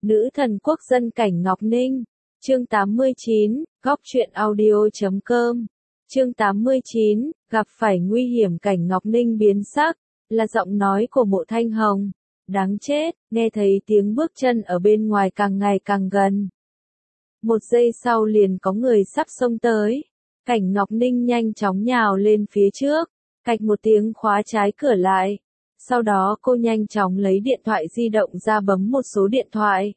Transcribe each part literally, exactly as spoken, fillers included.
Nữ thần quốc dân Cảnh Ngọc Ninh. Chương tám mươi chín, góc truyện audio chấm com. Chương tám mươi chín, gặp phải nguy hiểm. Cảnh Ngọc Ninh biến sắc, là giọng nói của Mộ Thanh Hồng. Đáng chết, nghe thấy tiếng bước chân ở bên ngoài càng ngày càng gần. Một giây sau liền có người sắp xông tới. Cảnh Ngọc Ninh nhanh chóng nhào lên phía trước, cạch một tiếng khóa trái cửa lại. Sau đó cô nhanh chóng lấy điện thoại di động ra bấm một số điện thoại.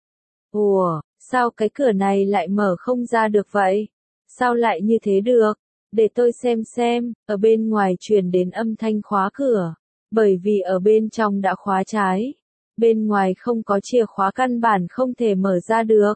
Ủa, sao cái cửa này lại mở không ra được vậy? Sao lại như thế được? Để tôi xem xem, ở bên ngoài truyền đến âm thanh khóa cửa. Bởi vì ở bên trong đã khóa trái. Bên ngoài không có chìa khóa căn bản không thể mở ra được.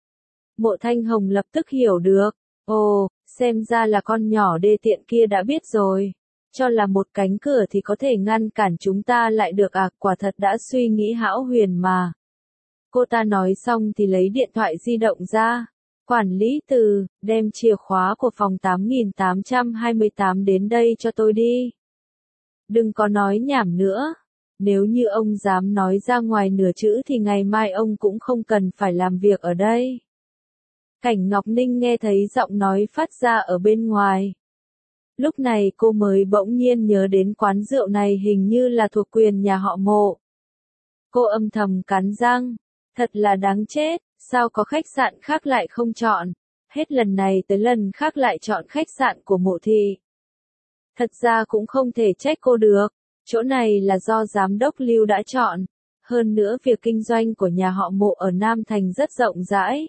Mộ Thanh Hồng lập tức hiểu được. Ồ, xem ra là con nhỏ đê tiện kia đã biết rồi. Cho là một cánh cửa thì có thể ngăn cản chúng ta lại được à, quả thật đã suy nghĩ hão huyền mà. Cô ta nói xong thì lấy điện thoại di động ra. Quản lý Từ, đem chìa khóa của phòng tám nghìn tám trăm hai mươi tám đến đây cho tôi đi. Đừng có nói nhảm nữa. Nếu như ông dám nói ra ngoài nửa chữ thì ngày mai ông cũng không cần phải làm việc ở đây. Cảnh Ngọc Ninh nghe thấy giọng nói phát ra ở bên ngoài. Lúc này cô mới bỗng nhiên nhớ đến quán rượu này hình như là thuộc quyền nhà họ Mộ. Cô âm thầm cắn răng. Thật là đáng chết, sao có khách sạn khác lại không chọn. Hết lần này tới lần khác lại chọn khách sạn của Mộ thị. Thật ra cũng không thể trách cô được. Chỗ này là do giám đốc Lưu đã chọn. Hơn nữa việc kinh doanh của nhà họ Mộ ở Nam Thành rất rộng rãi.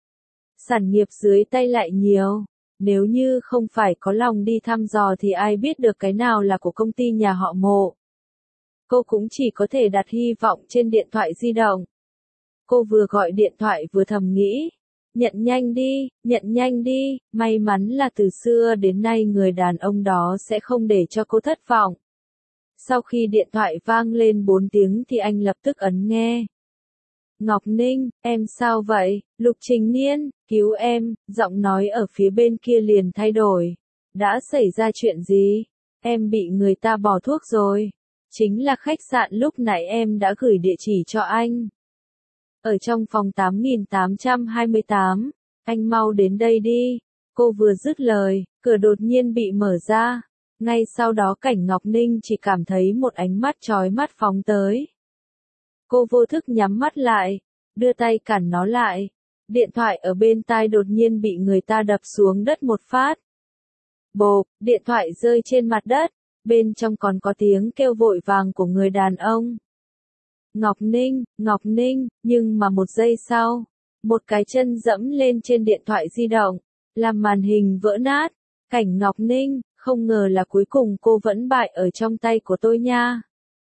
Sản nghiệp dưới tay lại nhiều. Nếu như không phải có lòng đi thăm dò thì ai biết được cái nào là của công ty nhà họ Mộ. Cô cũng chỉ có thể đặt hy vọng trên điện thoại di động. Cô vừa gọi điện thoại vừa thầm nghĩ. Nhận nhanh đi, nhận nhanh đi, may mắn là từ xưa đến nay người đàn ông đó sẽ không để cho cô thất vọng. Sau khi điện thoại vang lên bốn tiếng thì anh lập tức ấn nghe. Ngọc Ninh, em sao vậy? Lục Trình Niên, cứu em, giọng nói ở phía bên kia liền thay đổi. Đã xảy ra chuyện gì? Em bị người ta bỏ thuốc rồi. Chính là khách sạn lúc nãy em đã gửi địa chỉ cho anh. Ở trong phòng tám nghìn tám trăm hai mươi tám, anh mau đến đây đi. Cô vừa dứt lời, cửa đột nhiên bị mở ra. Ngay sau đó Cảnh Ngọc Ninh chỉ cảm thấy một ánh mắt chói mắt phóng tới. Cô vô thức nhắm mắt lại, đưa tay cản nó lại. Điện thoại ở bên tai đột nhiên bị người ta đập xuống đất một phát. Bộp, điện thoại rơi trên mặt đất, bên trong còn có tiếng kêu vội vàng của người đàn ông. Ngọc Ninh, Ngọc Ninh, nhưng mà một giây sau, một cái chân dẫm lên trên điện thoại di động, làm màn hình vỡ nát. Cảnh Ngọc Ninh, không ngờ là cuối cùng cô vẫn bại ở trong tay của tôi nha.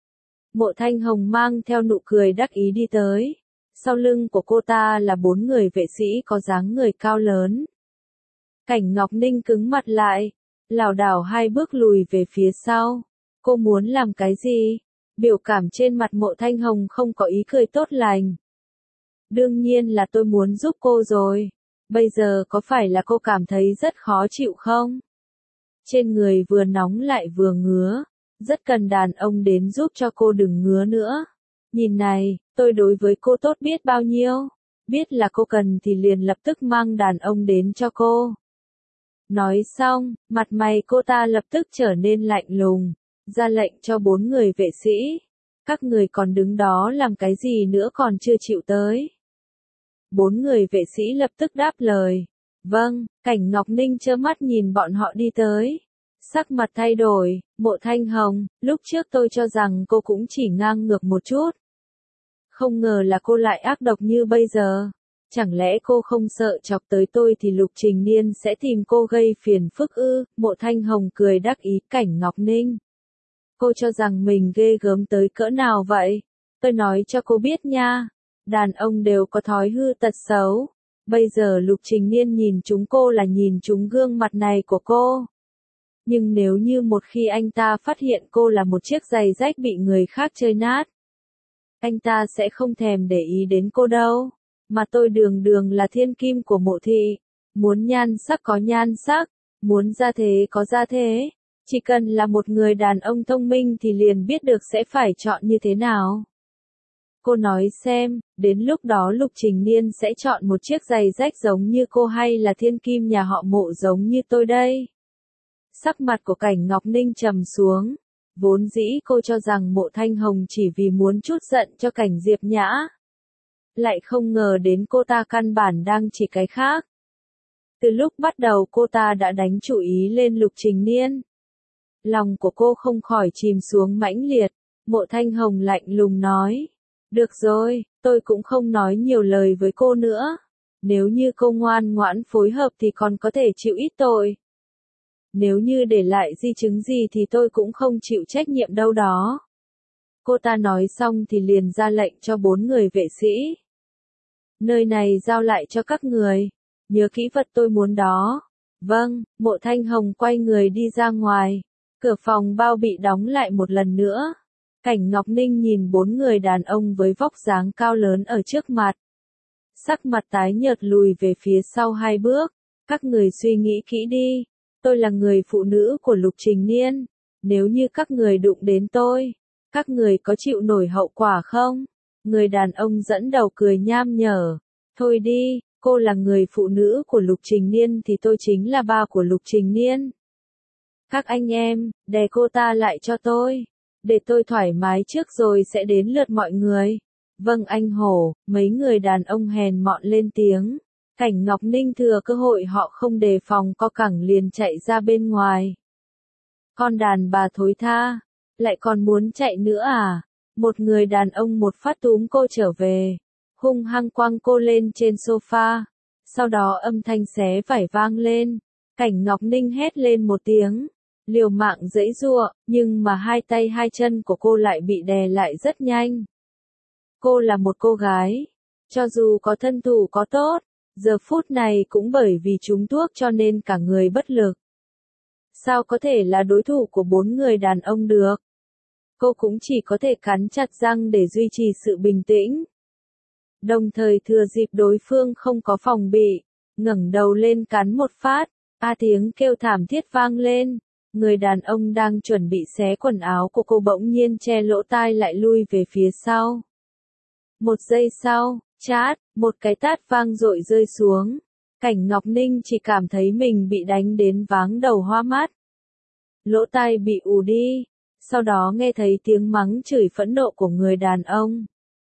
Mộ Thanh Hồng mang theo nụ cười đắc ý đi tới. Sau lưng của cô ta là bốn người vệ sĩ có dáng người cao lớn. Cảnh Ngọc Ninh cứng mặt lại, lảo đảo hai bước lùi về phía sau. Cô muốn làm cái gì? Biểu cảm trên mặt Mộ Thanh Hồng không có ý cười tốt lành. Đương nhiên là tôi muốn giúp cô rồi. Bây giờ có phải là cô cảm thấy rất khó chịu không? Trên người vừa nóng lại vừa ngứa. Rất cần đàn ông đến giúp cho cô đừng ngứa nữa. Nhìn này, tôi đối với cô tốt biết bao nhiêu. Biết là cô cần thì liền lập tức mang đàn ông đến cho cô. Nói xong, mặt mày cô ta lập tức trở nên lạnh lùng. Ra lệnh cho bốn người vệ sĩ. Các người còn đứng đó làm cái gì nữa còn chưa chịu tới. Bốn người vệ sĩ lập tức đáp lời. Vâng, Cảnh Ngọc Ninh trơ mắt nhìn bọn họ đi tới. Sắc mặt thay đổi, Mộ Thanh Hồng, lúc trước tôi cho rằng cô cũng chỉ ngang ngược một chút. Không ngờ là cô lại ác độc như bây giờ. Chẳng lẽ cô không sợ chọc tới tôi thì Lục Trình Niên sẽ tìm cô gây phiền phức ư? Mộ Thanh Hồng cười đắc ý. Cảnh Ngọc Ninh. Cô cho rằng mình ghê gớm tới cỡ nào vậy? Tôi nói cho cô biết nha. Đàn ông đều có thói hư tật xấu. Bây giờ Lục Trình Niên nhìn chúng cô là nhìn chúng gương mặt này của cô. Nhưng nếu như một khi anh ta phát hiện cô là một chiếc giày rách bị người khác chơi nát, anh ta sẽ không thèm để ý đến cô đâu. Mà tôi đường đường là thiên kim của Mộ thị. Muốn nhan sắc có nhan sắc, muốn gia thế có gia thế. Chỉ cần là một người đàn ông thông minh thì liền biết được sẽ phải chọn như thế nào. Cô nói xem, đến lúc đó Lục Trình Niên sẽ chọn một chiếc giày rách giống như cô hay là thiên kim nhà họ Mộ giống như tôi đây? Sắc mặt của Cảnh Ngọc Ninh trầm xuống. Vốn dĩ cô cho rằng Mộ Thanh Hồng chỉ vì muốn chút giận cho Cảnh Diệp Nhã. Lại không ngờ đến cô ta căn bản đang chỉ cái khác. Từ lúc bắt đầu cô ta đã đánh chủ ý lên Lục Trình Niên. Lòng của cô không khỏi chìm xuống mãnh liệt. Mộ Thanh Hồng lạnh lùng nói. Được rồi, tôi cũng không nói nhiều lời với cô nữa. Nếu như cô ngoan ngoãn phối hợp thì còn có thể chịu ít tội. Nếu như để lại di chứng gì thì tôi cũng không chịu trách nhiệm đâu đó. Cô ta nói xong thì liền ra lệnh cho bốn người vệ sĩ. Nơi này giao lại cho các người. Nhớ kỹ vật tôi muốn đó. Vâng, Mộ Thanh Hồng quay người đi ra ngoài. Cửa phòng bao bị đóng lại một lần nữa. Cảnh Ngọc Ninh nhìn bốn người đàn ông với vóc dáng cao lớn ở trước mặt. Sắc mặt tái nhợt lùi về phía sau hai bước. Các người suy nghĩ kỹ đi. Tôi là người phụ nữ của Lục Trình Niên. Nếu như các người đụng đến tôi, các người có chịu nổi hậu quả không? Người đàn ông dẫn đầu cười nham nhở. Thôi đi, cô là người phụ nữ của Lục Trình Niên thì tôi chính là ba của Lục Trình Niên. Các anh em, đè cô ta lại cho tôi. Để tôi thoải mái trước rồi sẽ đến lượt mọi người. Vâng anh Hổ, mấy người đàn ông hèn mọn lên tiếng. Cảnh Ngọc Ninh thừa cơ hội họ không đề phòng co cẳng liền chạy ra bên ngoài. Con đàn bà thối tha, lại còn muốn chạy nữa à? Một người đàn ông một phát túm cô trở về, hung hăng quăng cô lên trên sofa. Sau đó âm thanh xé vải vang lên. Cảnh Ngọc Ninh hét lên một tiếng. Liều mạng giãy giụa, nhưng mà hai tay hai chân của cô lại bị đè lại rất nhanh. Cô là một cô gái, cho dù có thân thủ có tốt, giờ phút này cũng bởi vì trúng thuốc cho nên cả người bất lực. Sao có thể là đối thủ của bốn người đàn ông được? Cô cũng chỉ có thể cắn chặt răng để duy trì sự bình tĩnh. Đồng thời thừa dịp đối phương không có phòng bị, ngẩng đầu lên cắn một phát, a tiếng kêu thảm thiết vang lên. Người đàn ông đang chuẩn bị xé quần áo của cô bỗng nhiên che lỗ tai lại lui về phía sau. Một giây sau, chát, một cái tát vang dội rơi xuống. Cảnh Ngọc Ninh chỉ cảm thấy mình bị đánh đến váng đầu hoa mắt. Lỗ tai bị ù đi, sau đó nghe thấy tiếng mắng chửi phẫn nộ của người đàn ông.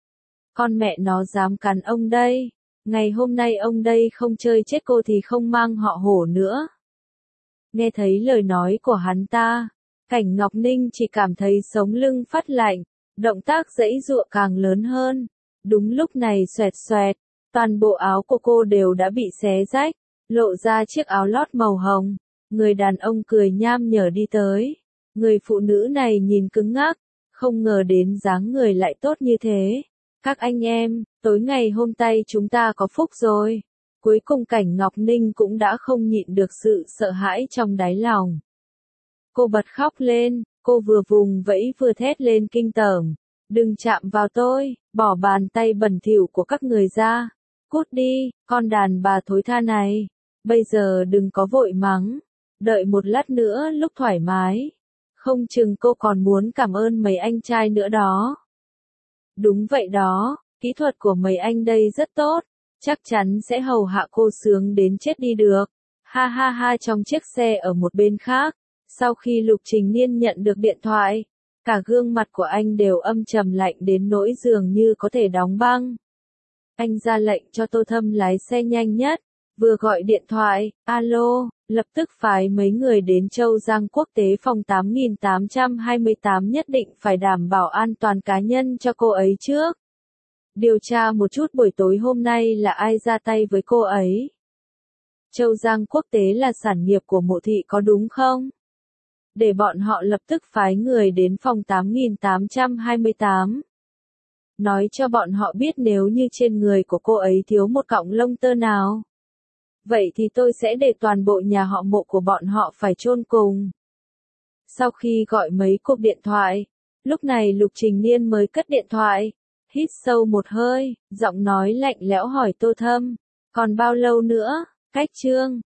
Con mẹ nó dám cắn ông đây, ngày hôm nay ông đây không chơi chết cô thì không mang họ Hổ nữa. Nghe thấy lời nói của hắn ta, Cảnh Ngọc Ninh chỉ cảm thấy sống lưng phát lạnh, động tác giãy giụa càng lớn hơn. Đúng lúc này xoẹt xoẹt, toàn bộ áo của cô đều đã bị xé rách, lộ ra chiếc áo lót màu hồng. Người đàn ông cười nham nhở đi tới. Người phụ nữ này nhìn cứng ngắc, không ngờ đến dáng người lại tốt như thế. Các anh em, tối ngày hôm nay chúng ta có phúc rồi. Cuối cùng Cảnh Ngọc Ninh cũng đã không nhịn được sự sợ hãi trong đáy lòng. Cô bật khóc lên, cô vừa vùng vẫy vừa thét lên kinh tởm. Đừng chạm vào tôi, bỏ bàn tay bẩn thỉu của các người ra. Cút đi, con đàn bà thối tha này. Bây giờ đừng có vội mắng. Đợi một lát nữa lúc thoải mái. Không chừng cô còn muốn cảm ơn mấy anh trai nữa đó. Đúng vậy đó, kỹ thuật của mấy anh đây rất tốt. Chắc chắn sẽ hầu hạ cô sướng đến chết đi được. Ha ha ha trong chiếc xe ở một bên khác. Sau khi Lục Trình Niên nhận được điện thoại, cả gương mặt của anh đều âm trầm lạnh đến nỗi dường như có thể đóng băng. Anh ra lệnh cho Tô Thâm lái xe nhanh nhất, vừa gọi điện thoại, alo, lập tức phái mấy người đến Châu Giang Quốc tế phòng tám nghìn tám trăm hai mươi tám nhất định phải đảm bảo an toàn cá nhân cho cô ấy trước. Điều tra một chút buổi tối hôm nay là ai ra tay với cô ấy. Châu Giang Quốc tế là sản nghiệp của Mộ thị có đúng không? Để bọn họ lập tức phái người đến phòng tám nghìn tám trăm hai mươi tám. Nói cho bọn họ biết nếu như trên người của cô ấy thiếu một cọng lông tơ nào. Vậy thì tôi sẽ để toàn bộ nhà họ Mộ của bọn họ phải chôn cùng. Sau khi gọi mấy cuộc điện thoại, lúc này Lục Trình Niên mới cất điện thoại. Hít sâu một hơi, giọng nói lạnh lẽo hỏi Tô Thâm. Còn bao lâu nữa? Cách chương